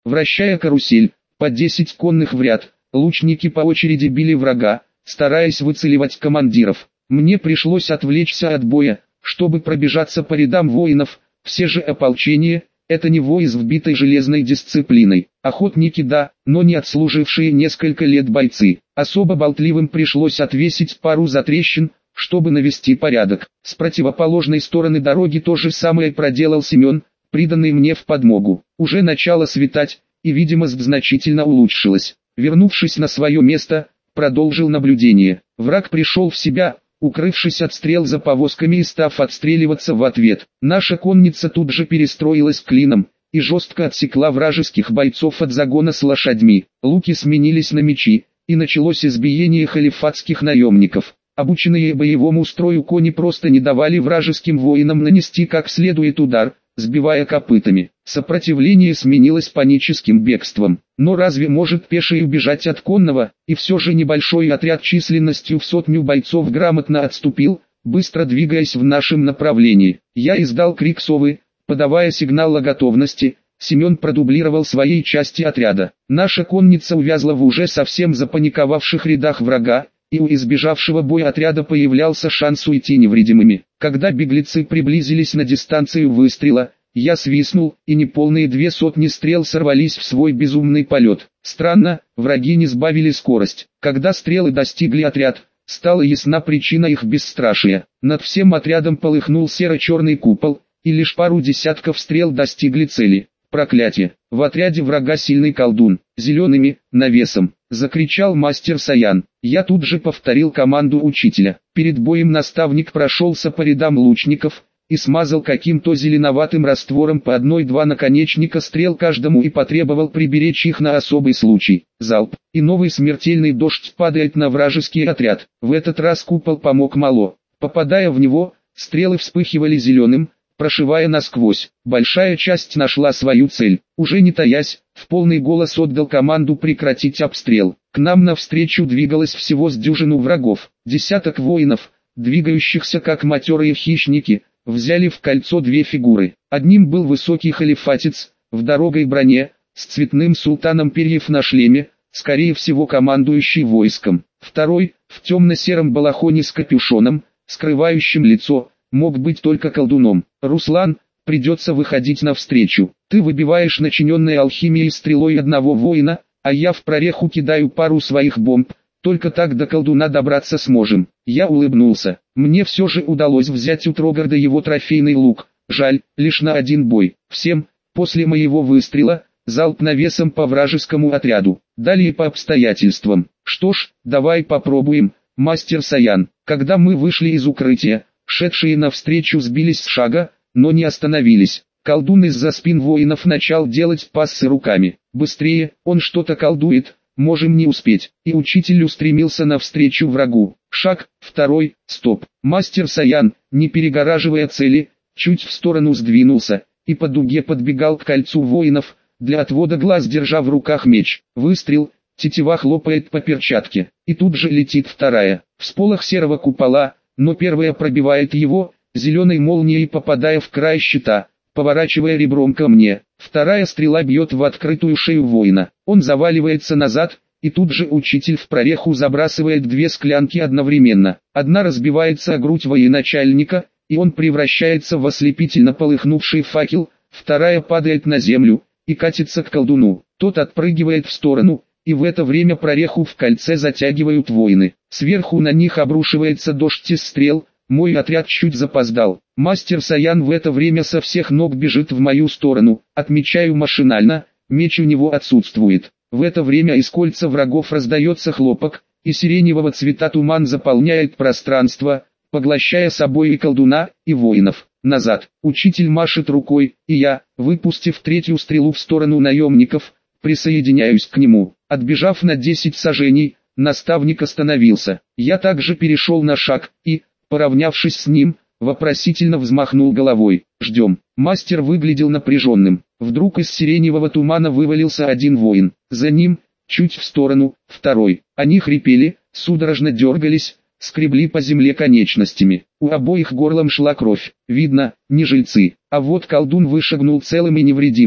Вращая карусель, по 10 конных в ряд, лучники по очереди били врага, стараясь выцеливать командиров. Мне пришлось отвлечься от боя, чтобы пробежаться по рядам воинов. Все же ополчение – это не вой с вбитой железной дисциплиной. Охотники да, но не отслужившие несколько лет бойцы. Особо болтливым пришлось отвесить пару затрещин, чтобы навести порядок. С противоположной стороны дороги то же самое проделал Семен, приданный мне в подмогу. Уже начало светать, и видимость значительно улучшилась. Вернувшись на свое место, продолжил наблюдение. Враг пришел в себя, укрывшись от стрел за повозками и став отстреливаться в ответ. Наша конница тут же перестроилась клином и жестко отсекла вражеских бойцов от загона с лошадьми. Луки сменились на мечи, и началось избиение халифатских наемников. Обученные боевому строю кони просто не давали вражеским воинам нанести как следует удар, сбивая копытами. Сопротивление сменилось паническим бегством. Но разве может пеший убежать от конного? И все же небольшой отряд численностью в 100 бойцов грамотно отступил, быстро двигаясь в нашем направлении. Я издал крик совы, подавая сигнал о готовности. Семен продублировал своей части отряда. Наша конница увязла в уже совсем запаниковавших рядах врага, и у избежавшего боя отряда появлялся шанс уйти невредимыми. Когда беглецы приблизились на дистанцию выстрела, я свистнул, и неполные 200 стрел сорвались в свой безумный полет. Странно, враги не сбавили скорость. Когда стрелы достигли отряд, стала ясна причина их бесстрашия. Над всем отрядом полыхнул серо-черный купол, и лишь пару десятков стрел достигли цели. Проклятие! В отряде врага сильный колдун, зелеными, навесом, закричал мастер Саян. Я тут же повторил команду учителя. Перед боем наставник прошелся по рядам лучников и смазал каким-то зеленоватым раствором по 1-2 наконечника стрел каждому и потребовал приберечь их на особый случай. Залп, и новый смертельный дождь падает на вражеский отряд. В этот раз купол помог мало. Попадая в него, стрелы вспыхивали зеленым, прошивая насквозь. Большая часть нашла свою цель. Уже не таясь, в полный голос отдал команду прекратить обстрел. К нам навстречу двигалось всего с дюжину врагов. Десяток воинов, двигающихся как матерые хищники, взяли в кольцо 2 фигуры. Одним был высокий халифатец, в дорогой броне, с цветным султаном перьев на шлеме, скорее всего командующий войском. Второй, в темно-сером балахоне с капюшоном, скрывающим лицо, мог быть только колдуном. «Руслан, придется выходить навстречу. Ты выбиваешь начиненной алхимией стрелой одного воина, а я в прореху кидаю пару своих бомб. Только так до колдуна добраться сможем». Я улыбнулся. Мне все же удалось взять у Трогарда его трофейный лук. Жаль, лишь на 1 бой. Всем, после моего выстрела, залп навесом по вражескому отряду. Далее по обстоятельствам. Что ж, давай попробуем, мастер Саян. Когда мы вышли из укрытия, шедшие навстречу сбились с шага, но не остановились. Колдун из-за спин воинов начал делать пассы руками. «Быстрее, он что-то колдует, можем не успеть». И учитель устремился навстречу врагу. Шаг, второй, стоп. Мастер Саян, не перегораживая цели, чуть в сторону сдвинулся, и по дуге подбегал к кольцу воинов, для отвода глаз держа в руках меч. Выстрел, тетива хлопает по перчатке, и тут же летит вторая. Всполох серого купола, но первая пробивает его, зеленой молнией попадая в край щита, поворачивая ребром ко мне. Вторая стрела бьет в открытую шею воина. Он заваливается назад, и тут же учитель в прореху забрасывает 2 склянки одновременно. Одна разбивается о грудь военачальника, и он превращается в ослепительно полыхнувший факел, вторая падает на землю и катится к колдуну. Тот отпрыгивает в сторону, и в это время прореху в кольце затягивают воины. Сверху на них обрушивается дождь из стрел. Мой отряд чуть запоздал. Мастер Саян в это время со всех ног бежит в мою сторону. Отмечаю машинально, меч у него отсутствует. В это время из кольца врагов раздается хлопок, и сиреневого цвета туман заполняет пространство, поглощая собой и колдуна, и воинов. Назад. Учитель машет рукой, и я, выпустив 3-ю стрелу в сторону наемников, присоединяюсь к нему. Отбежав на 10 саженей, наставник остановился. Я также перешел на шаг, и, поравнявшись с ним, вопросительно взмахнул головой. «Ждем». Мастер выглядел напряженным. Вдруг из сиреневого тумана вывалился 1 воин. За ним, чуть в сторону, второй. Они хрипели, судорожно дергались, скребли по земле конечностями. У обоих горлом шла кровь. Видно, не жильцы. А вот колдун вышагнул целым и невредимым.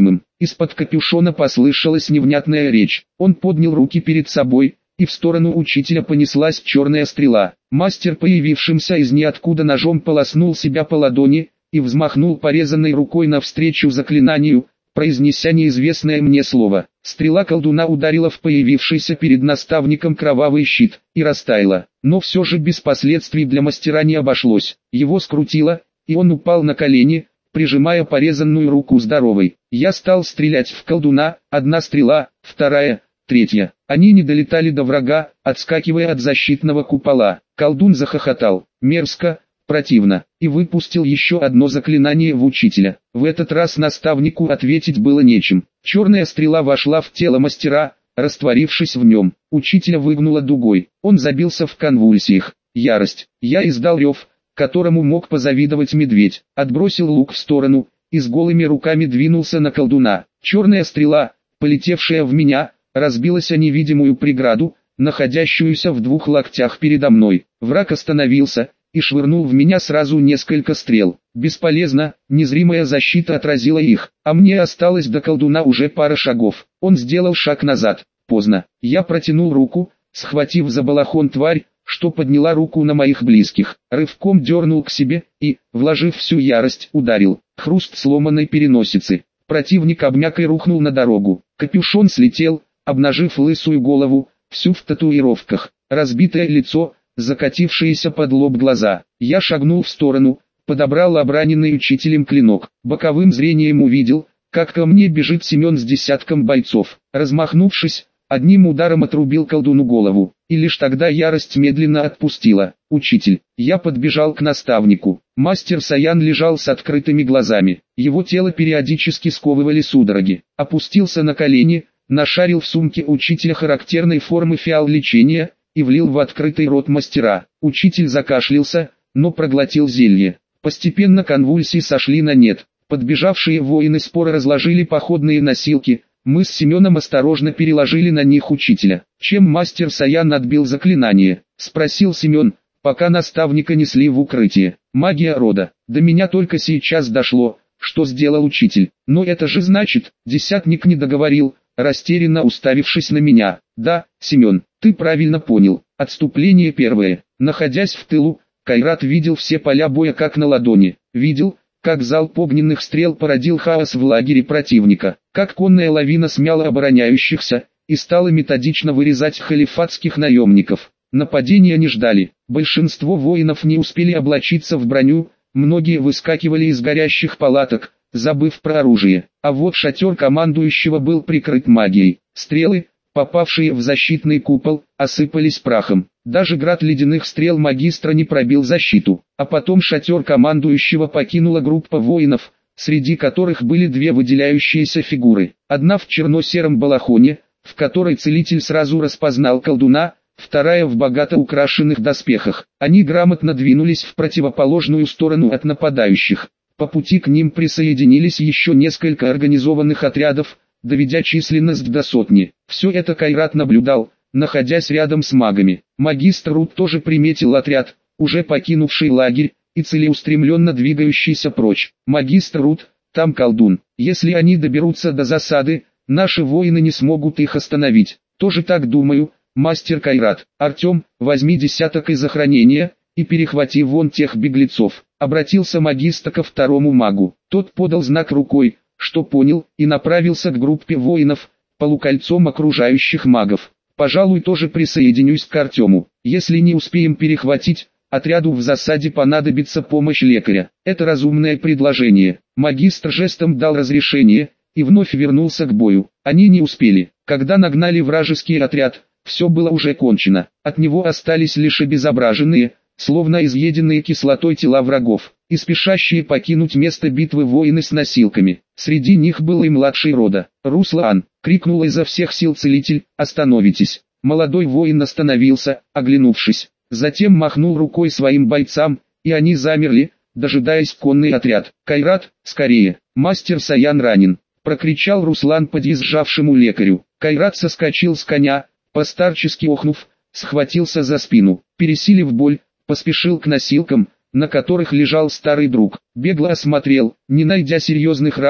Из-под капюшона послышалась невнятная речь. Он поднял руки перед собой, и в сторону учителя понеслась черная стрела. Мастер, появившимся из ниоткуда ножом, полоснул себя по ладони и взмахнул порезанной рукой навстречу заклинанию, произнеся неизвестное мне слово. Стрела колдуна ударила в появившийся перед наставником кровавый щит и растаяла, но все же без последствий для мастера не обошлось. Его скрутило, и он упал на колени, прижимая порезанную руку здоровой. Я стал стрелять в колдуна, одна стрела, вторая, третья. Они не долетали до врага, отскакивая от защитного купола. Колдун захохотал, мерзко, противно, и выпустил еще одно заклинание в учителя. В этот раз наставнику ответить было нечем. Черная стрела вошла в тело мастера, растворившись в нем. Учителя выгнула дугой. Он забился в конвульсиях. Ярость. Я издал рев, которому мог позавидовать медведь. Отбросил лук в сторону и с голыми руками двинулся на колдуна. Черная стрела, полетевшая в меня, разбилась о невидимую преграду, находящуюся в 2 локтях передо мной. Враг остановился и швырнул в меня сразу несколько стрел. Бесполезно, незримая защита отразила их, а мне осталось до колдуна уже пара шагов. Он сделал шаг назад. Поздно. Я протянул руку, схватив за балахон тварь, что подняла руку на моих близких. Рывком дернул к себе и, вложив всю ярость, ударил. Хруст сломанной переносицы. Противник обмяк и рухнул на дорогу. Капюшон слетел, обнажив лысую голову, всю в татуировках, разбитое лицо, закатившиеся под лоб глаза. Я шагнул в сторону, подобрал обраненный учителем клинок. Боковым зрением увидел, как ко мне бежит Семен с десятком бойцов. Размахнувшись, одним ударом отрубил колдуну голову, и лишь тогда ярость медленно отпустила. «Учитель!» Я подбежал к наставнику. Мастер Саян лежал с открытыми глазами. Его тело периодически сковывали судороги. Опустился на колени, нашарил в сумке учителя характерной формы фиал лечения и влил в открытый рот мастера. Учитель закашлялся, но проглотил зелье. Постепенно конвульсии сошли на нет. Подбежавшие воины споро разложили походные носилки. Мы с Семеном осторожно переложили на них учителя. «Чем мастер Саян отбил заклинание?» — спросил Семен, пока наставника несли в укрытие. «Магия рода. До меня только сейчас дошло, что сделал учитель. Но это же значит...» Десятник не договорил, растерянно уставившись на меня. «Да, Семен, ты правильно понял. Отступление первое. Находясь в тылу, Кайрат видел все поля боя как на ладони. Видел, как залп огненных стрел породил хаос в лагере противника, как конная лавина смяла обороняющихся и стала методично вырезать халифатских наемников. Нападения не ждали. Большинство воинов не успели облачиться в броню, многие выскакивали из горящих палаток, забыв про оружие. А вот шатер командующего был прикрыт магией. Стрелы, попавшие в защитный купол, осыпались прахом. Даже град ледяных стрел магистра не пробил защиту. А потом шатер командующего покинула группа воинов, среди которых были 2 выделяющиеся фигуры. Одна в черно-сером балахоне, в которой целитель сразу распознал колдуна, вторая в богато украшенных доспехах. Они грамотно двинулись в противоположную сторону от нападающих. По пути к ним присоединились еще несколько организованных отрядов, доведя численность до 100. Все это Кайрат наблюдал, находясь рядом с магами. Магистр Рут тоже приметил отряд, уже покинувший лагерь, и целеустремленно двигающийся прочь. «Магистр Рут, там колдун. Если они доберутся до засады, наши воины не смогут их остановить». «Тоже так думаю, мастер Кайрат. Артем, возьми десяток из охранения и перехвати вон тех беглецов». Обратился магистр ко второму магу. Тот подал знак рукой, что понял, и направился к группе воинов, полукольцом окружающих магов. «Пожалуй, тоже присоединюсь к Артему. Если не успеем перехватить, отряду в засаде понадобится помощь лекаря». Это разумное предложение. Магистр жестом дал разрешение и вновь вернулся к бою. Они не успели. Когда нагнали вражеский отряд, все было уже кончено. От него остались лишь обезображенные, словно изъеденные кислотой тела врагов, и спешащие покинуть место битвы воины с носилками. Среди них был и младший рода. «Руслан!» — крикнул изо всех сил целитель. «Остановитесь!» Молодой воин остановился, оглянувшись. Затем махнул рукой своим бойцам, и они замерли, дожидаясь конный отряд. «Кайрат, скорее! Мастер Саян ранен!» — прокричал Руслан подъезжавшему лекарю. Кайрат соскочил с коня, постарчески охнув, схватился за спину, пересилив боль, поспешил к носилкам, на которых лежал старый друг. Бегло осмотрел, не найдя серьезных ран,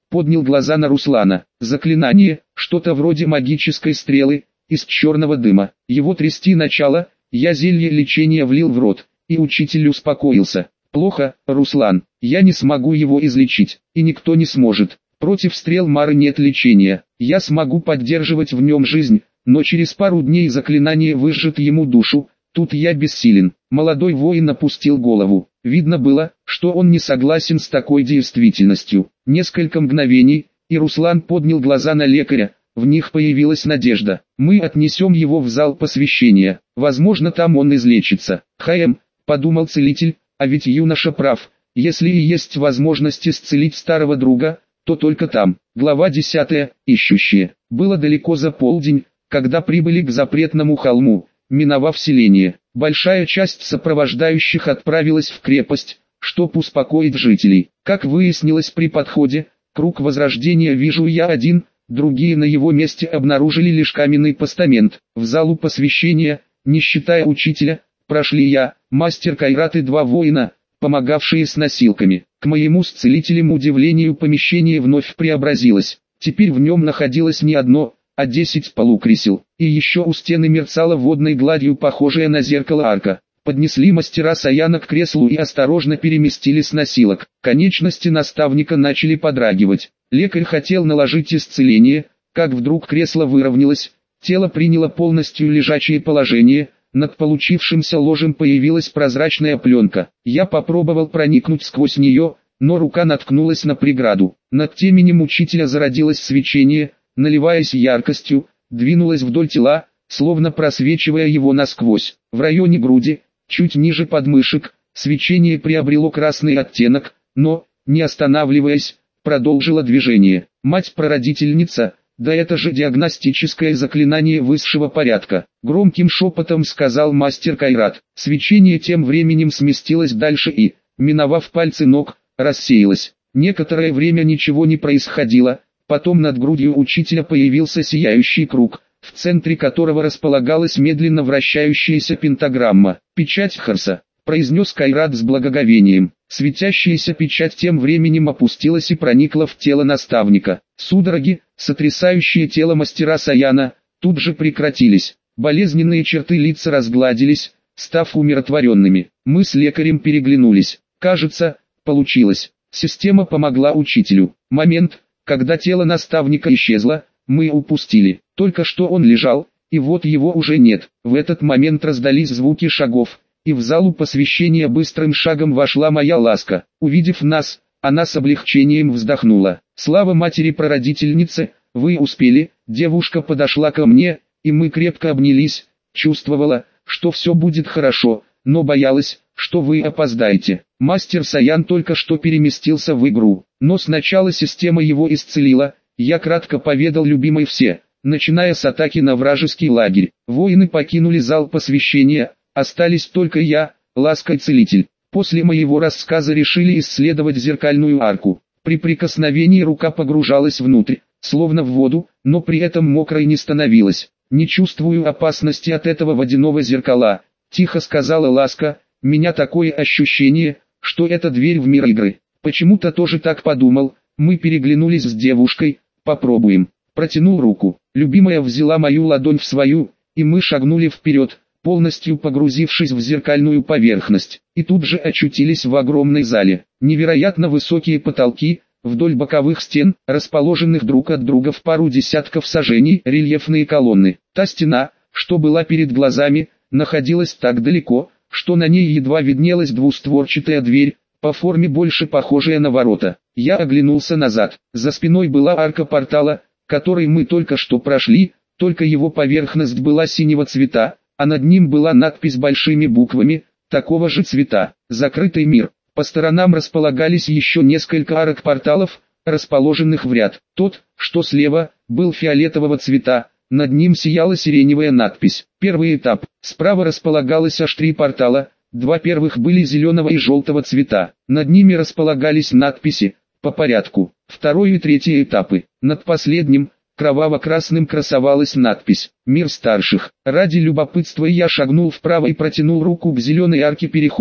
поднял глаза на Руслана. Заклинание, что-то вроде магической стрелы, из черного дыма. Его трясти начало, я зелье лечения влил в рот, и учитель успокоился. Плохо, Руслан, я не смогу его излечить, и никто не сможет. Против стрел Мары нет лечения. Я смогу поддерживать в нем жизнь, но через пару дней заклинание выжжет ему душу. Тут я бессилен. Молодой воин опустил голову. Видно было, что он не согласен с такой действительностью. Несколько мгновений, и Руслан поднял глаза на лекаря. В них появилась надежда. Мы отнесем его в зал посвящения. Возможно, там он излечится. Подумал целитель, а ведь юноша прав. Если и есть возможность исцелить старого друга, то только там. Глава 10. Ищущие. Было далеко за полдень, когда прибыли к запретному холму, миновав селение. Большая часть сопровождающих отправилась в крепость, чтоб успокоить жителей. Как выяснилось при подходе, круг возрождения вижу я один, другие на его месте обнаружили лишь каменный постамент. В залу посвящения, не считая учителя, прошли я, мастер Кайрат и два воина, помогавшие с носилками. К моему с целителем удивлению помещение вновь преобразилось. Теперь в нем находилось не одно, а 10 полукресел, и еще у стены мерцала водной гладью похожая на зеркало арка. Поднесли мастера Саяна к креслу и осторожно переместили с носилок. Конечности наставника начали подрагивать. Лекарь хотел наложить исцеление, как вдруг кресло выровнялось, тело приняло полностью лежачее положение. Над получившимся ложем появилась прозрачная пленка. Я попробовал проникнуть сквозь нее, но рука наткнулась на преграду. Над теменем учителя зародилось свечение, наливаясь яркостью, двинулось вдоль тела, словно просвечивая его насквозь. В районе груди, чуть ниже подмышек, свечение приобрело красный оттенок, но, не останавливаясь, продолжило движение. Мать-прародительница, да это же диагностическое заклинание высшего порядка. Громким шепотом сказал мастер Кайрат. Свечение тем временем сместилось дальше и, миновав пальцы ног, рассеялось. Некоторое время ничего не происходило, потом над грудью учителя появился сияющий круг, в центре которого располагалась медленно вращающаяся пентаграмма. «Печать Харса», — произнес Кайрат с благоговением. Светящаяся печать тем временем опустилась и проникла в тело наставника. Судороги, сотрясающие тело мастера Саяна, тут же прекратились. Болезненные черты лица разгладились, став умиротворенными. Мы с лекарем переглянулись. Кажется, получилось. Система помогла учителю. Момент, когда тело наставника исчезло, мы упустили. Только что он лежал, и вот его уже нет. В этот момент раздались звуки шагов, и в залу посвящения быстрым шагом вошла моя ласка. Увидев нас, она с облегчением вздохнула. «Слава матери-прародительнице, вы успели». Девушка подошла ко мне, и мы крепко обнялись. Чувствовала, что все будет хорошо, но боялась, что вы опоздаете. Мастер Саян только что переместился в игру, но сначала система его исцелила. Я кратко поведал любимой все, начиная с атаки на вражеский лагерь. Воины покинули зал посвящения, остались только я, Ласка и целитель. После моего рассказа решили исследовать зеркальную арку. При прикосновении рука погружалась внутрь, словно в воду, но при этом мокрой не становилась. «Не чувствую опасности от этого водяного зеркала», — тихо сказала Ласка. «Меня такое ощущение, что это дверь в мир игры». Почему-то тоже так подумал. Мы переглянулись с девушкой. «Попробуем». Протянул руку. Любимая взяла мою ладонь в свою, и мы шагнули вперед, полностью погрузившись в зеркальную поверхность, и тут же очутились в огромной зале. Невероятно высокие потолки, вдоль боковых стен, расположенных друг от друга в пару десятков сажений, рельефные колонны. Та стена, что была перед глазами, находилась так далеко, что на ней едва виднелась двустворчатая дверь, по форме больше похожая на ворота. Я оглянулся назад. За спиной была арка портала, который мы только что прошли, только его поверхность была синего цвета, а над ним была надпись большими буквами, такого же цвета. «Закрытый мир». По сторонам располагались еще несколько арок порталов, расположенных в ряд. Тот, что слева, был фиолетового цвета, над ним сияла сиреневая надпись. Первый этап. Справа располагалось аж 3 портала, 2 первых были зеленого и желтого цвета. Над ними располагались надписи, по порядку. Второй и третий этапы. Над последним, кроваво-красным, красовалась надпись «Мир старших». Ради любопытства я шагнул вправо и протянул руку к зеленой арке перехода.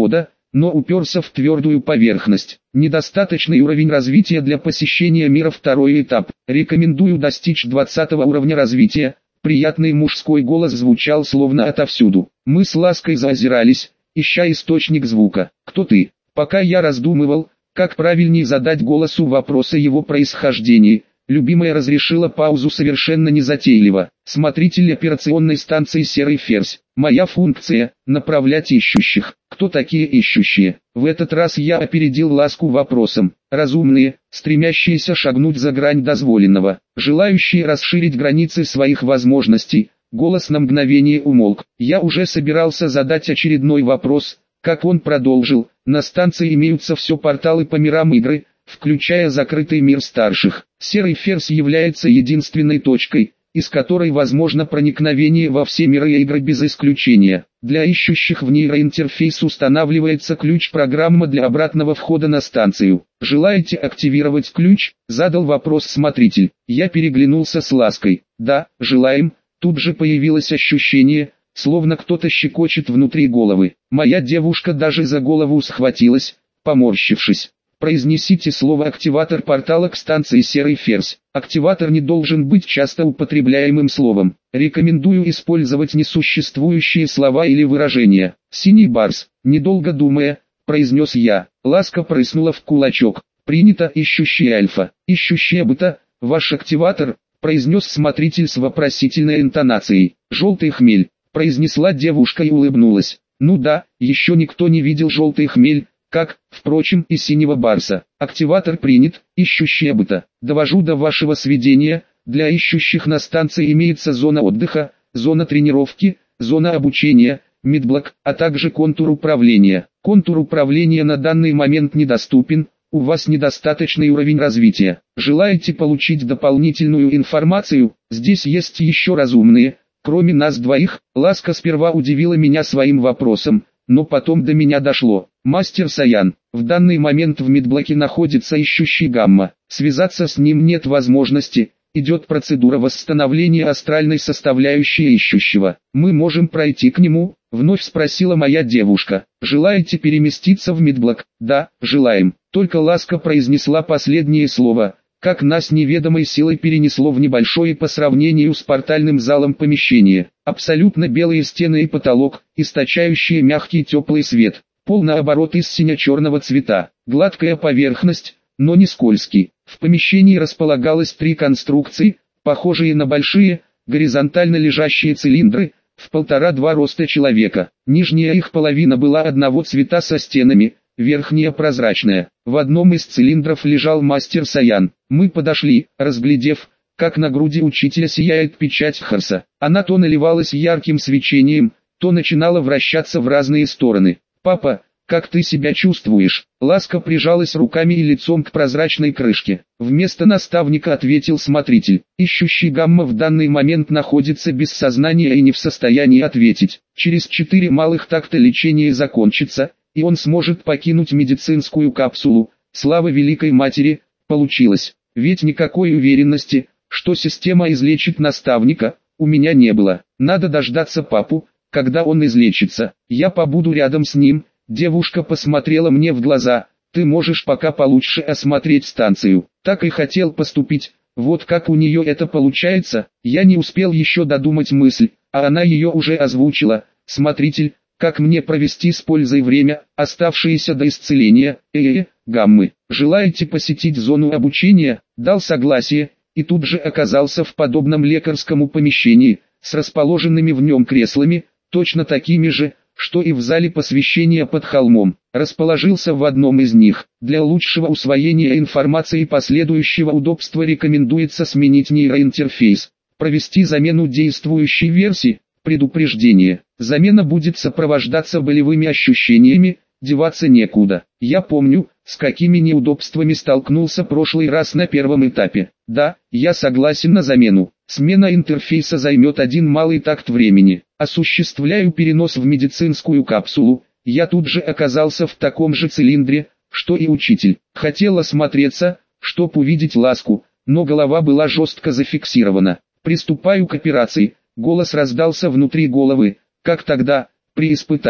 но уперся в твердую поверхность. Недостаточный уровень развития для посещения мира. Второй этап. Рекомендую достичь 20 уровня развития. Приятный мужской голос звучал словно отовсюду. Мы с Лаской заозирались, ища источник звука. «Кто ты?» Пока я раздумывал, как правильнее задать голосу вопрос о его происхождении, любимая разрешила паузу совершенно незатейливо. «Смотритель операционной станции «Серый ферзь». Моя функция – направлять ищущих. Кто такие ищущие?» В этот раз я опередил Ласку вопросом. Разумные, стремящиеся шагнуть за грань дозволенного, желающие расширить границы своих возможностей. Голос на мгновение умолк. Я уже собирался задать очередной вопрос, как он продолжил. На станции имеются все порталы по мирам игры, включая закрытый мир старших. Серый ферзь является единственной точкой, из которой возможно проникновение во все миры игры без исключения. Для ищущих в нейроинтерфейс устанавливается ключ-программа для обратного входа на станцию. «Желаете активировать ключ?» – задал вопрос смотритель. Я переглянулся с Лаской. «Да, желаем». Тут же появилось ощущение, словно кто-то щекочет внутри головы. Моя девушка даже за голову схватилась, поморщившись. Произнесите слово «активатор портала» к станции «Серый ферзь». Активатор не должен быть часто употребляемым словом. Рекомендую использовать несуществующие слова или выражения. «Синий барс», недолго думая, произнес я. Ласка прыснула в кулачок. «Принято, ищущий альфа». «Ищущий бета, ваш активатор», произнес смотритель с вопросительной интонацией. «Желтый хмель», произнесла девушка и улыбнулась. «Ну да, еще никто не видел желтый хмель, как, впрочем, и синего барса. Активатор принят, ищущий бета. Довожу до вашего сведения, для ищущих на станции имеется зона отдыха, зона тренировки, зона обучения, медблок, а также контур управления. Контур управления на данный момент недоступен, у вас недостаточный уровень развития. Желаете получить дополнительную информацию? Здесь есть еще разумные, кроме нас двоих». Ласка сперва удивила меня своим вопросом, но потом до меня дошло. «Мастер Саян, в данный момент в медблоке находится ищущий Гамма. Связаться с ним нет возможности, идет процедура восстановления астральной составляющей ищущего. Мы можем пройти к нему?» Вновь спросила моя девушка. «Желаете переместиться в медблок?» «Да, желаем». Только Ласка произнесла последнее слово, как нас неведомой силой перенесло в небольшое по сравнению с портальным залом помещение. Абсолютно белые стены и потолок, источающие мягкий теплый свет. Пол наоборот из сине-черного цвета. Гладкая поверхность, но не скользкий. В помещении располагалось 3 конструкции, похожие на большие, горизонтально лежащие цилиндры, в 1,5-2 роста человека. Нижняя их половина была одного цвета со стенами, верхняя прозрачная. В одном из цилиндров лежал мастер Саян. Мы подошли, разглядев, как на груди учителя сияет печать Харса. Она то наливалась ярким свечением, то начинала вращаться в разные стороны. «Папа, как ты себя чувствуешь?» Ласка прижалась руками и лицом к прозрачной крышке. Вместо наставника ответил смотритель. Ищущий Гамма в данный момент находится без сознания и не в состоянии ответить. Через 4 малых такта лечение закончится, и он сможет покинуть медицинскую капсулу. Слава Великой Матери, получилось. Ведь никакой уверенности, что система излечит наставника, у меня не было. Надо дождаться папу, когда он излечится. Я побуду рядом с ним. Девушка посмотрела мне в глаза. Ты можешь пока получше осмотреть станцию. Так и хотел поступить. Вот как у нее это получается. Я не успел еще додумать мысль, а она ее уже озвучила. Смотритель, как мне провести с пользой время, оставшееся до исцеления? Гаммы. Желаете посетить зону обучения? Дал согласие, и тут же оказался в подобном лекарскому помещении, с расположенными в нем креслами, точно такими же, что и в зале посвящения под холмом. Расположился в одном из них. Для лучшего усвоения информации и последующего удобства рекомендуется сменить нейроинтерфейс. Провести замену действующей версии. Предупреждение. Замена будет сопровождаться болевыми ощущениями, деваться некуда. Я помню, с какими неудобствами столкнулся прошлый раз на первом этапе. Да, я согласен на замену. Смена интерфейса займет 1 малый такт времени. Осуществляю перенос в медицинскую капсулу. Я тут же оказался в таком же цилиндре, что и учитель. Хотел осмотреться, чтоб увидеть Ласку, но голова была жестко зафиксирована. Приступаю к операции. Голос раздался внутри головы, как тогда, при испытании.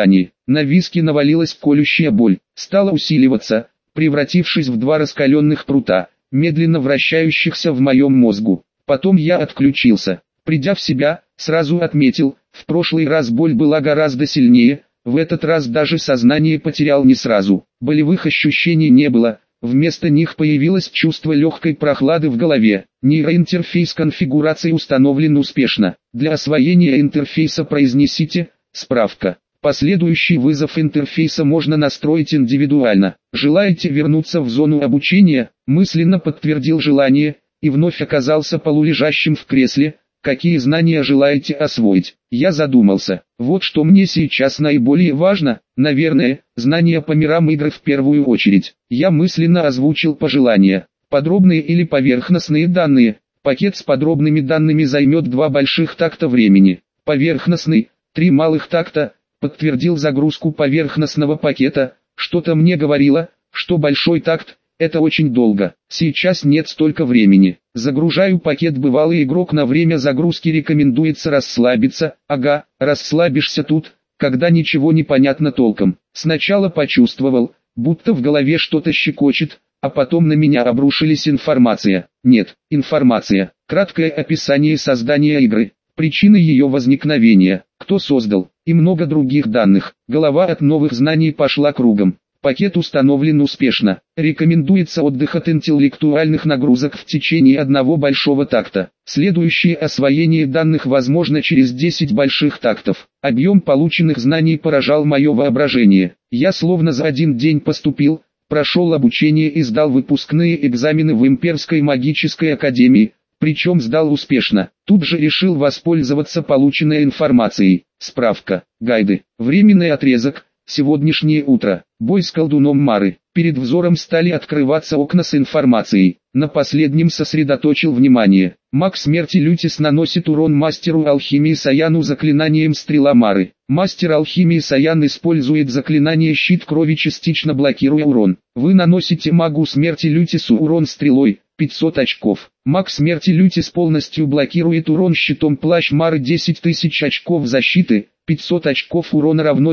На виски навалилась колющая боль, стала усиливаться, превратившись в два раскаленных прута, медленно вращающихся в моем мозгу. Потом я отключился. Придя в себя, сразу отметил, в прошлый раз боль была гораздо сильнее, в этот раз даже сознание потерял не сразу. Болевых ощущений не было, вместо них появилось чувство легкой прохлады в голове. Нейроинтерфейс конфигурации установлен успешно. Для освоения интерфейса произнесите «Справка». Последующий вызов интерфейса можно настроить индивидуально. Желаете вернуться в зону обучения? Мысленно подтвердил желание и вновь оказался полулежащим в кресле. Какие знания желаете освоить? Я задумался. Вот что мне сейчас наиболее важно, наверное, знания по мирам игр в первую очередь. Я мысленно озвучил пожелания. Подробные или поверхностные данные. Пакет с подробными данными займет 2 больших такта времени. Поверхностный, 3 малых такта. Подтвердил загрузку поверхностного пакета. Что-то мне говорило, что большой такт – это очень долго. Сейчас нет столько времени. Загружаю пакет. Бывалый игрок на время загрузки рекомендуется расслабиться. Ага, расслабишься тут, когда ничего не понятно толком. Сначала почувствовал, будто в голове что-то щекочет, а потом на меня обрушились информация. Нет, информация. Краткое описание создания игры, причины ее возникновения, кто создал, и много других данных. Голова от новых знаний пошла кругом. Пакет установлен успешно. Рекомендуется отдых от интеллектуальных нагрузок в течение одного большого такта. Следующее освоение данных возможно через 10 больших тактов. Объем полученных знаний поражал мое воображение. Я словно за один день поступил, прошел обучение и сдал выпускные экзамены в Имперской магической академии, причем сдал успешно. Тут же решил воспользоваться полученной информацией. Справка, гайды, временный отрезок. Сегодняшнее утро. Бой с колдуном Мары. Перед взором стали открываться окна с информацией. На последнем сосредоточил внимание. Маг смерти Лютис наносит урон мастеру алхимии Саяну заклинанием стрела Мары. Мастер алхимии Саян использует заклинание щит крови, частично блокируя урон. Вы наносите магу смерти Лютису урон стрелой, 500 очков. Маг смерти Лютис полностью блокирует урон щитом плащ Мары, 10 тысяч очков защиты. 500 очков урона равно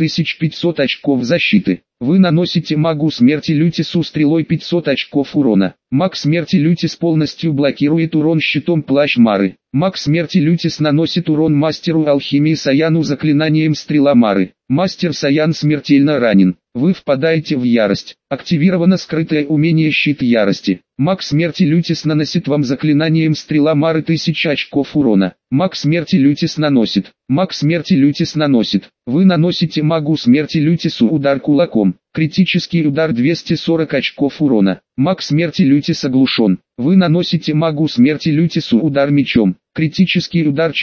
9500 очков защиты. Вы наносите магу смерти Лютису стрелой 500 очков урона. Маг смерти Лютис полностью блокирует урон щитом плащ Мары. Маг смерти Лютис наносит урон мастеру алхимии Саяну заклинанием стрела Мары. Мастер Саян смертельно ранен. Вы впадаете в ярость. Активировано скрытое умение щит ярости. Маг смерти Лютис наносит вам заклинанием стрела Мары 1000 очков урона. Маг смерти Лютис наносит. Маг смерти Лютис наносит. Вы наносите магу смерти Лютису удар кулаком. Критический удар, 240 очков урона. Маг смерти Лютис оглушен. Вы наносите магу смерти Лютису удар мечом. Критический удар,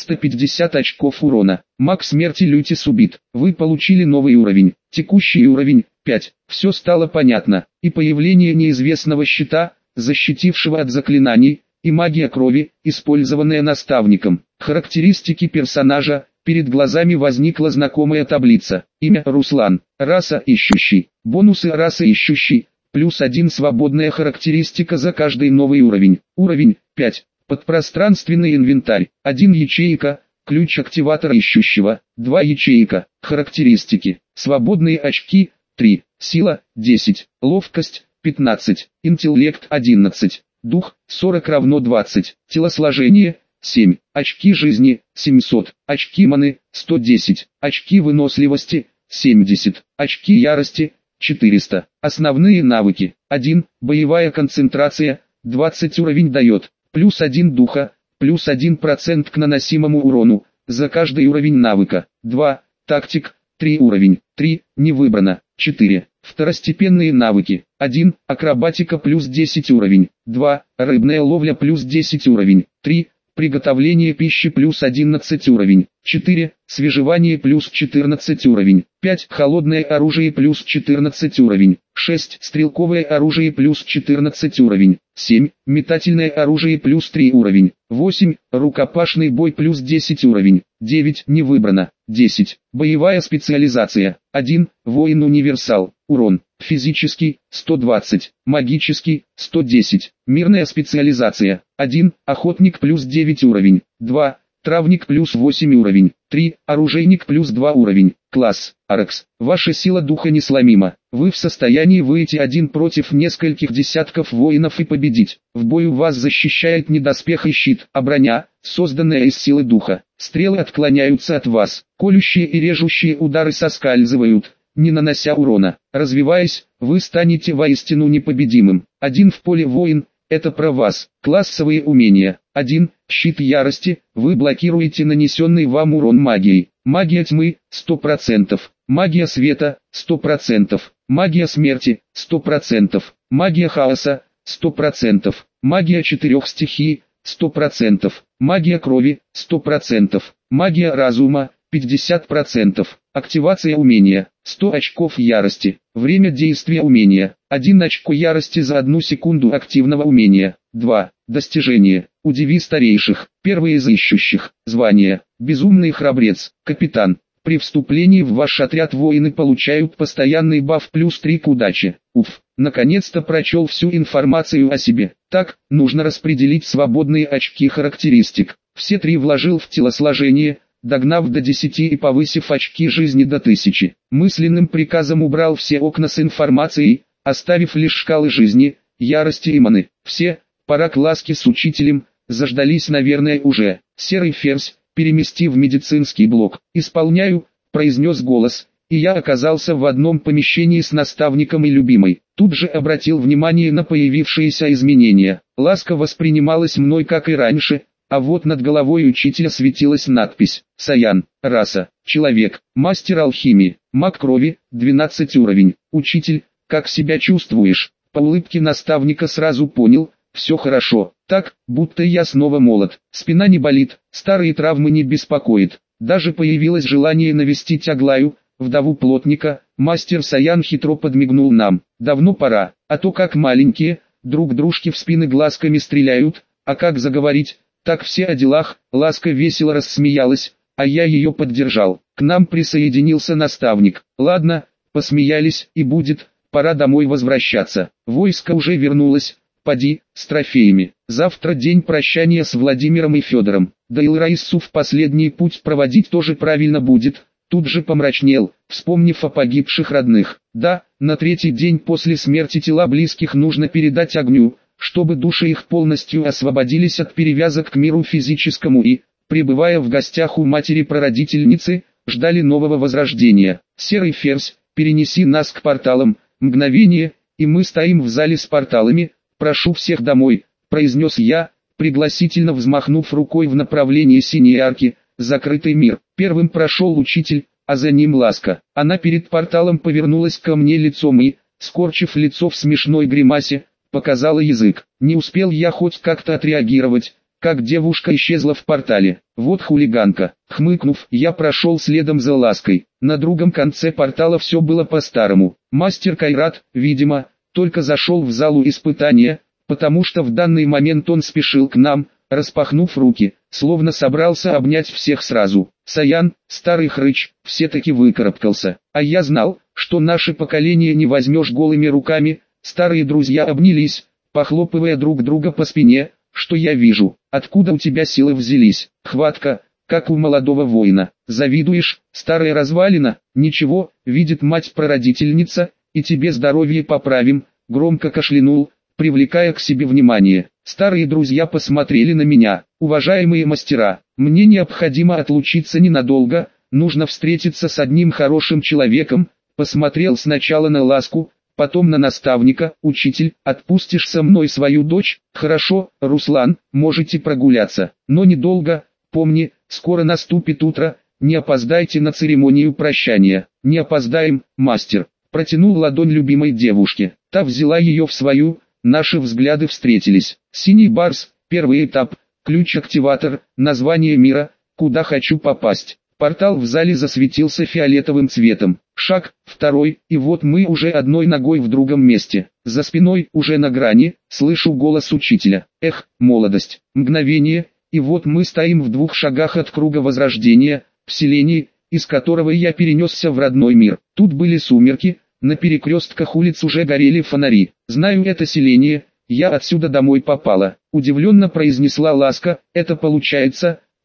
450 очков урона. Маг смерти Лютис убит. Вы получили новый уровень. Текущий уровень 5. Все стало понятно. И появление неизвестного щита, защитившего от заклинаний, и магия крови, использованная наставником. Характеристики персонажа. Перед глазами возникла знакомая таблица. Имя Руслан. Раса ищущий. Бонусы расы ищущий. +1 свободная характеристика за каждый новый уровень. Уровень 5. Подпространственный инвентарь. 1 ячейка. Ключ активатора ищущего. 2 ячейка. Характеристики. Свободные очки 3. Сила 10. Ловкость 15. Интеллект 11. Дух 40 равно 20. Телосложение 7. Очки жизни 700. Очки маны 110. Очки выносливости 70. Очки ярости 400. Основные навыки. 1. Боевая концентрация 20 уровень дает. +1 духа, +1% к наносимому урону, за каждый уровень навыка. 2. Тактик, 3 уровень. 3. Не выбрано. 4. Второстепенные навыки. 1. Акробатика +10 уровень. 2. Рыбная ловля +10 уровень. 3. Приготовление пищи +11 уровень. 4. Свежевание +14 уровень. 5. Холодное оружие +14 уровень. 6. Стрелковое оружие +14 уровень. 7. Метательное оружие +3 уровень. 8. Рукопашный бой +10 уровень. 9. Не выбрано. 10. Боевая специализация. 1. Воин-универсал. Урон. Физический, 120. Магический, 110. Мирная специализация. 1. Охотник +9 уровень. 2. Травник плюс 8 уровень. 3. Оружейник плюс 2 уровень. Класс. Арекс. Ваша сила духа несломима. Вы в состоянии выйти один против нескольких десятков воинов и победить. В бою вас защищает не доспех и щит, а броня, созданная из силы духа. Стрелы отклоняются от вас. Колющие и режущие удары соскальзывают, не нанося урона. Развиваясь, вы станете воистину непобедимым. Один в поле воин – это про вас. Классовые умения. 1. Щит ярости. Вы блокируете нанесенный вам урон магией. Магия тьмы – 100%. Магия света – 100%. Магия смерти – 100%. Магия хаоса – 100%. Магия четырех стихий – 100%. Магия крови – 100%. Магия разума – 50%. Активация умения – 100 очков ярости. Время действия умения – 1 очко ярости за 1 секунду активного умения. 2. Достижение. Удиви старейших, первые из ищущих. Звание. Безумный храбрец, капитан. При вступлении в ваш отряд воины получают постоянный баф плюс 3 к удаче. Уф, наконец-то прочел всю информацию о себе. Так, нужно распределить свободные очки характеристик. Все 3 вложил в телосложение, догнав до 10 и повысив очки жизни до 1000. Мысленным приказом убрал все окна с информацией, оставив лишь шкалы жизни, ярости и маны. Все, пора к ласке с учителем, заждались, наверное, уже. Серый ферзь, перемести в медицинский блок. «Исполняю», — произнес голос, и я оказался в одном помещении с наставником и любимой. Тут же обратил внимание на появившиеся изменения. Ласка воспринималась мной как и раньше, а вот над головой учителя светилась надпись «Саян, раса, человек, мастер алхимии, маг крови, 12 уровень, учитель, как себя чувствуешь?» По улыбке наставника сразу понял, все хорошо, так, будто я снова молод, спина не болит, старые травмы не беспокоят. Даже появилось желание навестить Аглаю, вдову плотника. Мастер Саян хитро подмигнул нам. Давно пора, а то как маленькие, друг дружке в спины глазками стреляют, а как заговорить, так все о делах. Ласка весело рассмеялась, а я ее поддержал. К нам присоединился наставник. Ладно, посмеялись, и будет, пора домой возвращаться. Войско уже вернулось. Поди, с трофеями. Завтра день прощания с Владимиром и Федором. Да и Лариссу в последний путь проводить тоже правильно будет. Тут же помрачнел, вспомнив о погибших родных. Да, на 3-й день после смерти тела близких нужно передать огню, чтобы души их полностью освободились от привязок к миру физическому и, пребывая в гостях у матери-прародительницы, ждали нового возрождения. Серый ферзь, перенеси нас к порталам. Мгновение, и мы стоим в зале с порталами. «Прошу всех домой», — произнес я, пригласительно взмахнув рукой в направлении синей арки, закрытый мир. Первым прошел учитель, а за ним Ласка. Она перед порталом повернулась ко мне лицом и, скорчив лицо в смешной гримасе, показала язык. Не успел я хоть как-то отреагировать, как девушка исчезла в портале. Вот хулиганка. Хмыкнув, я прошел следом за Лаской. На другом конце портала все было по-старому. Мастер Кайрат, видимо, только зашел в залу испытания, потому что в данный момент он спешил к нам, распахнув руки, словно собрался обнять всех сразу. Саян, старый хрыч, все-таки выкарабкался. А я знал, что наше поколение не возьмешь голыми руками. Старые друзья обнялись, похлопывая друг друга по спине. Что я вижу? Откуда у тебя силы взялись? Хватка, как у молодого воина. Завидуешь, старая развалина? Ничего, видит мать-прародительница, и тебе здоровье поправим. Громко кашлянул, привлекая к себе внимание. Старые друзья посмотрели на меня. Уважаемые мастера, мне необходимо отлучиться ненадолго, нужно встретиться с одним хорошим человеком. Посмотрел сначала на Ласку, потом на наставника. Учитель, отпустишь со мной свою дочь? Хорошо, Руслан, можете прогуляться, но недолго. Помни, скоро наступит утро, не опоздайте на церемонию прощания. Не опоздаем, мастер. Протянул ладонь любимой девушке. Та взяла ее в свою, наши взгляды встретились. Синий барс, первый этап, ключ-активатор, название мира, куда хочу попасть. Портал в зале засветился фиолетовым цветом. Шаг, второй, и вот мы уже одной ногой в другом месте. За спиной, уже на грани, слышу голос учителя. Эх, молодость. Мгновение, и вот мы стоим в 2 шагах от круга возрождения, в селении, из которого я перенесся в родной мир. Тут были сумерки, на перекрестках улиц уже горели фонари. Знаю это селение, я отсюда домой попала. Удивленно произнесла Ласка. Это получается,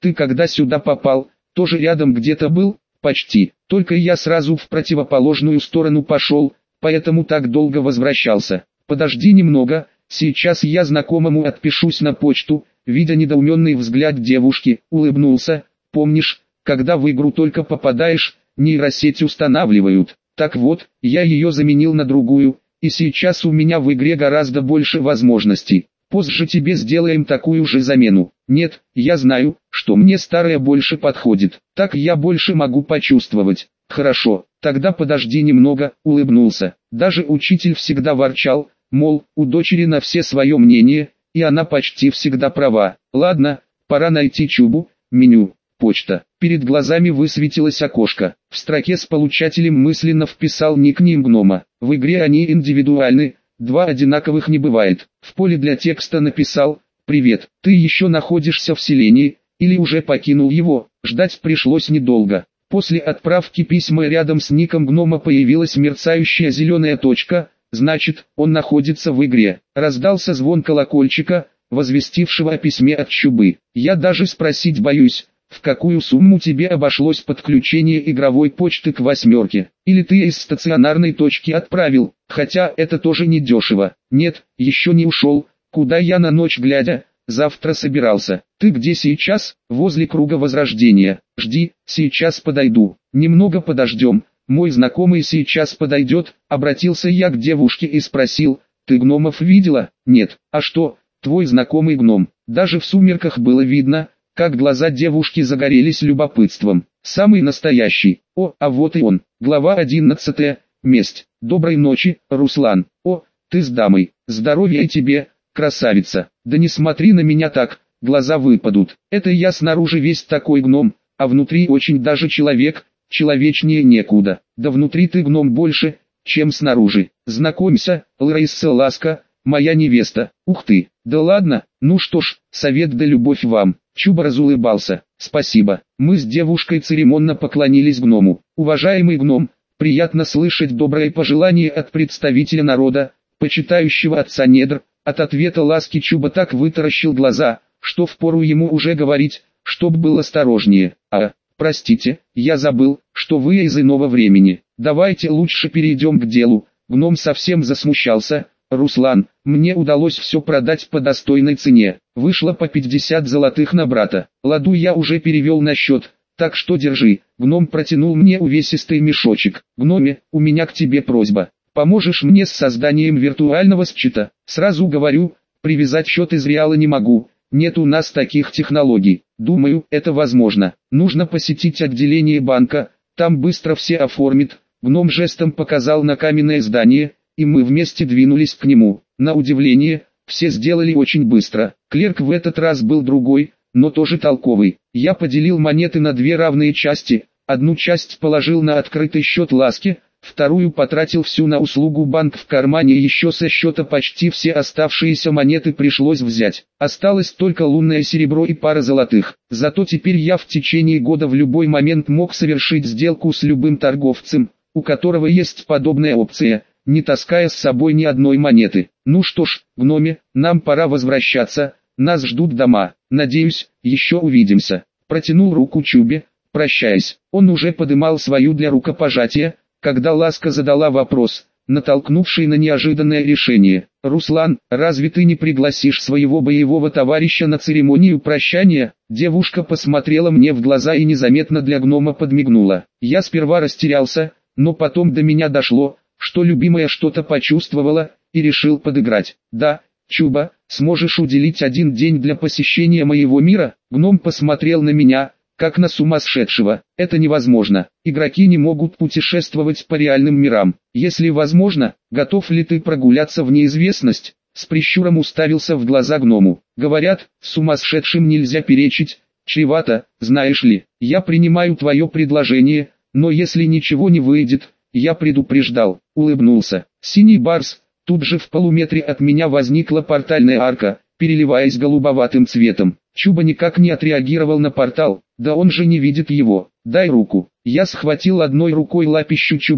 Ты когда сюда попал, тоже рядом где-то был? Почти. Только я сразу в противоположную сторону пошел, поэтому так долго возвращался. Подожди немного, сейчас я знакомому отпишусь на почту. Видя недоуменный взгляд девушки, улыбнулся. Помнишь, когда в игру только попадаешь, нейросеть устанавливают? Так вот, я ее заменил на другую, и сейчас у меня в игре гораздо больше возможностей. Позже тебе сделаем такую же замену. Нет, я знаю, что мне старая больше подходит. Так я больше могу почувствовать. Хорошо, тогда подожди немного, улыбнулся. Даже учитель всегда ворчал, мол, у дочери на все свое мнение, и она почти всегда права. Ладно, пора найти Чубу. Меню, почта. Перед глазами высветилось окошко. В строке с получателем мысленно вписал никнейм гнома. В игре они индивидуальны. Два одинаковых не бывает. В поле для текста написал: «Привет, ты еще находишься в селении, или уже покинул его?» Ждать пришлось недолго. После отправки письма рядом с ником гнома появилась мерцающая зеленая точка, значит, он находится в игре. Раздался звон колокольчика, возвестившего о письме от Чубы. Я даже спросить боюсь, в какую сумму тебе обошлось подключение игровой почты к 8? Или ты из стационарной точки отправил, хотя это тоже не дешево. Нет, еще не ушел, куда я на ночь глядя, завтра собирался. Ты где сейчас? Возле круга возрождения. Жди, сейчас подойду. Немного подождем, мой знакомый сейчас подойдет. Обратился я к девушке и спросил: ты гномов видела? Нет. А что, твой знакомый гном? Даже в сумерках было видно, как глаза девушки загорелись любопытством. Самый настоящий. О, а вот и он. Глава 11. Месть. Доброй ночи, Руслан. О, ты с дамой. Здоровья тебе, красавица. Да не смотри на меня так, глаза выпадут. Это я снаружи весь такой гном, а внутри очень даже человек, человечнее некуда. Да внутри ты гном больше, чем снаружи. Знакомься, Лариса Ласка, моя невеста. Ух ты, да ладно, ну что ж, совет да любовь вам. Чуба разулыбался. Спасибо. Мы с девушкой церемонно поклонились гному. Уважаемый гном, приятно слышать доброе пожелание от представителя народа, почитающего отца недр. От ответа Ласки Чуба так вытаращил глаза, что впору ему уже говорить, чтоб был осторожнее. Простите, я забыл, что вы из иного времени. Давайте лучше перейдем к делу. Гном совсем засмущался. Руслан, мне удалось все продать по достойной цене. Вышло по 50 золотых на брата. Ладу я уже перевел на счет, так что держи. Гном протянул мне увесистый мешочек. Гноме, у меня к тебе просьба. Поможешь мне с созданием виртуального счета? Сразу говорю, привязать счет из реала не могу. Нет у нас таких технологий. Думаю, это возможно. Нужно посетить отделение банка, там быстро все оформит. Гном жестом показал на каменное здание, и мы вместе двинулись к нему. На удивление, все сделали очень быстро. Клерк в этот раз был другой, но тоже толковый. Я поделил монеты на две равные части. Одну часть положил на открытый счет Ласки, вторую потратил всю на услугу банк в кармане. Еще со счета почти все оставшиеся монеты пришлось взять. Осталось только лунное серебро и пара золотых. Зато теперь я в течение года в любой момент мог совершить сделку с любым торговцем, у которого есть подобная опция, не таская с собой ни одной монеты. Ну что ж, гноме, нам пора возвращаться, нас ждут дома. Надеюсь, еще увидимся. Протянул руку Чубе, прощаясь. Он уже подымал свою для рукопожатия, когда Ласка задала вопрос, натолкнувший на неожиданное решение. «Руслан, разве ты не пригласишь своего боевого товарища на церемонию прощания?» Девушка посмотрела мне в глаза и незаметно для гнома подмигнула. Я сперва растерялся, но потом до меня дошло, что любимая что-то почувствовала, и решил подыграть. «Да, Чуба, сможешь уделить один день для посещения моего мира?» Гном посмотрел на меня, как на сумасшедшего. «Это невозможно. Игроки не могут путешествовать по реальным мирам. Если возможно, готов ли ты прогуляться в неизвестность?» С прищуром уставился в глаза гному. «Говорят, сумасшедшим нельзя перечить, чревато, знаешь ли. Я принимаю твое предложение, но если ничего не выйдет, я предупреждал». Улыбнулся. Синий барс. Тут же в полуметре от меня возникла портальная арка, переливаясь голубоватым цветом. Чуба никак не отреагировал на портал, да он же не видит его. «Дай руку». Я схватил одной рукой лапищу Чубы,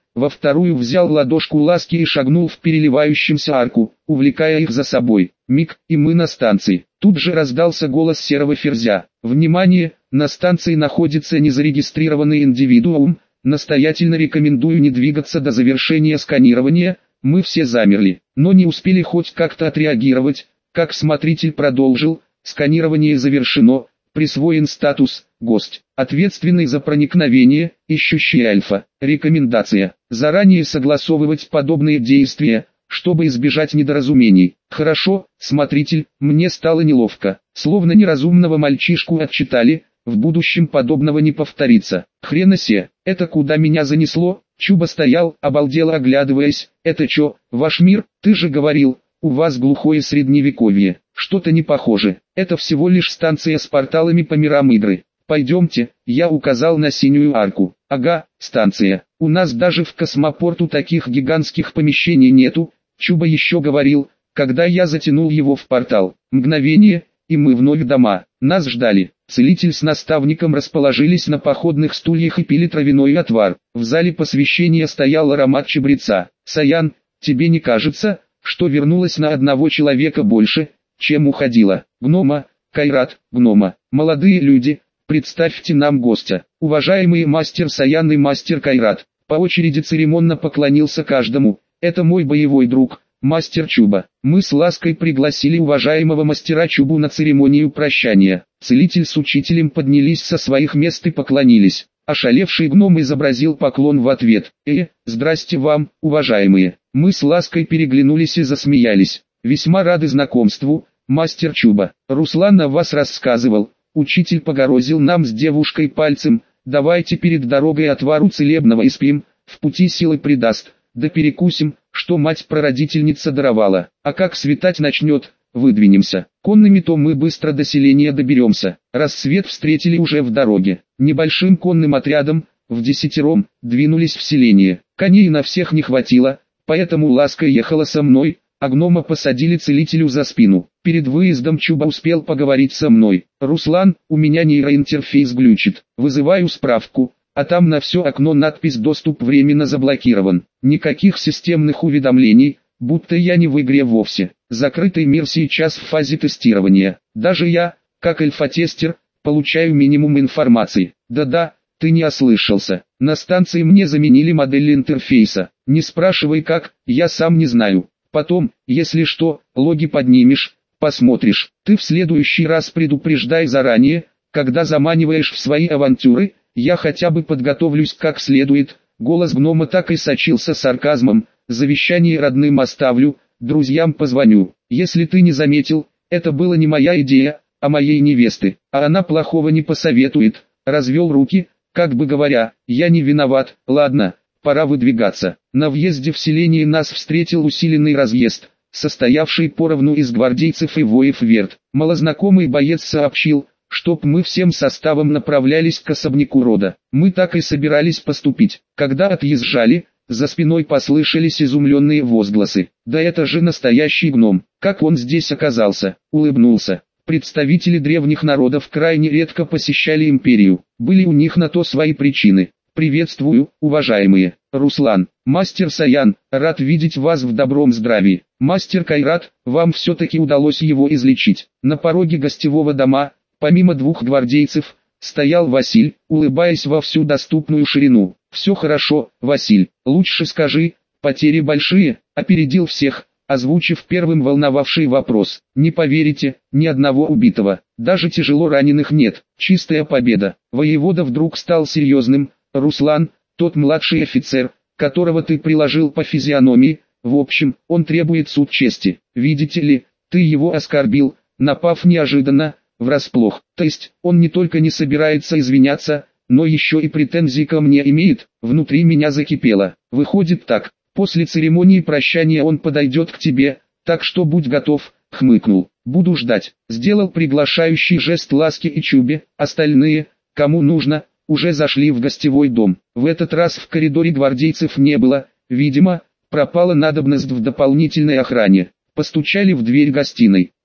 во вторую взял ладошку Ласки и шагнул в переливающемся арку, увлекая их за собой. Миг, и мы на станции. Тут же раздался голос серого ферзя. Внимание, на станции находится незарегистрированный индивидуум, настоятельно рекомендую не двигаться до завершения сканирования. Мы все замерли, но не успели хоть как-то отреагировать, как смотритель продолжил: сканирование завершено, присвоен статус «Гость», ответственный за проникновение, ищущий альфа. Рекомендация: заранее согласовывать подобные действия, чтобы избежать недоразумений. Хорошо, смотритель, мне стало неловко, словно неразумного мальчишку отчитали, в будущем подобного не повторится. Хрена се, это куда меня занесло? Чуба стоял, обалдело оглядываясь. Это чё, ваш мир? Ты же говорил, у вас глухое средневековье. Что-то не похоже. Это всего лишь станция с порталами по мирам игры. Пойдемте, я указал на синюю арку. Ага, станция. У нас даже в космопорту таких гигантских помещений нету. Чуба еще говорил, когда я затянул его в портал. Мгновение, и мы вновь дома. Нас ждали. Целитель с наставником расположились на походных стульях и пили травяной отвар. В зале посвящения стоял аромат чабреца. Саян, тебе не кажется, что вернулась на одного человека больше, чем уходила? Гнома, Кайрат, гнома. Молодые люди, представьте нам гостя. Уважаемый мастер Саян и мастер Кайрат. По очереди церемонно поклонился каждому. Это мой боевой друг, мастер Чуба. Мы с Лаской пригласили уважаемого мастера Чубу на церемонию прощания. Целитель с учителем поднялись со своих мест и поклонились. Ошалевший гном изобразил поклон в ответ. Здрасте вам, уважаемые. Мы с Лаской переглянулись и засмеялись. Весьма рады знакомству, мастер Чуба. Руслан о вас рассказывал. Учитель погрозил нам с девушкой пальцем. Давайте перед дорогой отвару целебного испьем, в пути силы придаст. Да перекусим, что мать-прародительница даровала. А как светать начнет, выдвинемся. Конными то мы быстро до селения доберемся. Рассвет встретили уже в дороге. Небольшим конным отрядом, в 10 двинулись в селение. Коней на всех не хватило, поэтому Ласка ехала со мной, а гнома посадили целителю за спину. Перед выездом Чуба успел поговорить со мной. «Руслан, у меня нейроинтерфейс глючит. Вызываю справку». А там на все окно надпись «Доступ временно заблокирован». Никаких системных уведомлений, будто я не в игре вовсе. Закрытый мир сейчас в фазе тестирования. Даже я, как альфа-тестер, получаю минимум информации. Да-да, ты не ослышался. На станции мне заменили модель интерфейса. Не спрашивай как, я сам не знаю. Потом, если что, логи поднимешь, посмотришь. Ты в следующий раз предупреждай заранее, когда заманиваешь в свои авантюры. Я хотя бы подготовлюсь как следует. Голос гнома так и сочился сарказмом. Завещание родным оставлю, друзьям позвоню. Если ты не заметил, это была не моя идея, а моей невесты. А она плохого не посоветует. Развел руки, как бы говоря, я не виноват. Ладно, пора выдвигаться. На въезде в селение нас встретил усиленный разъезд, состоявший поровну из гвардейцев и воев Верт. Малознакомый боец сообщил, чтоб мы всем составом направлялись к особняку рода. Мы так и собирались поступить. Когда отъезжали, за спиной послышались изумленные возгласы. Да это же настоящий гном. Как он здесь оказался? Улыбнулся. Представители древних народов крайне редко посещали империю. Были у них на то свои причины. Приветствую, уважаемые. Руслан, мастер Саян, рад видеть вас в добром здравии. Мастер Кайрат, вам все-таки удалось его излечить. На пороге гостевого дома, помимо 2 гвардейцев, стоял Василь, улыбаясь во всю доступную ширину. «Все хорошо, Василь, лучше скажи, потери большие?» Опередил всех, озвучив первым волновавший вопрос. «Не поверите, ни одного убитого, даже тяжело раненых нет, чистая победа». Воевода вдруг стал серьезным. «Руслан, тот младший офицер, которого ты приложил по физиономии, в общем, он требует суд чести. Видите ли, ты его оскорбил, напав неожиданно, врасплох. То есть, он не только не собирается извиняться, но еще и претензии ко мне имеет». Внутри меня закипело. Выходит так, после церемонии прощания он подойдет к тебе, так что будь готов. Хмыкнул. «Буду ждать». Сделал приглашающий жест Ласке и Чубе. Остальные, кому нужно, уже зашли в гостевой дом. В этот раз в коридоре гвардейцев не было, видимо, пропала надобность в дополнительной охране. Постучали в дверь гостиной.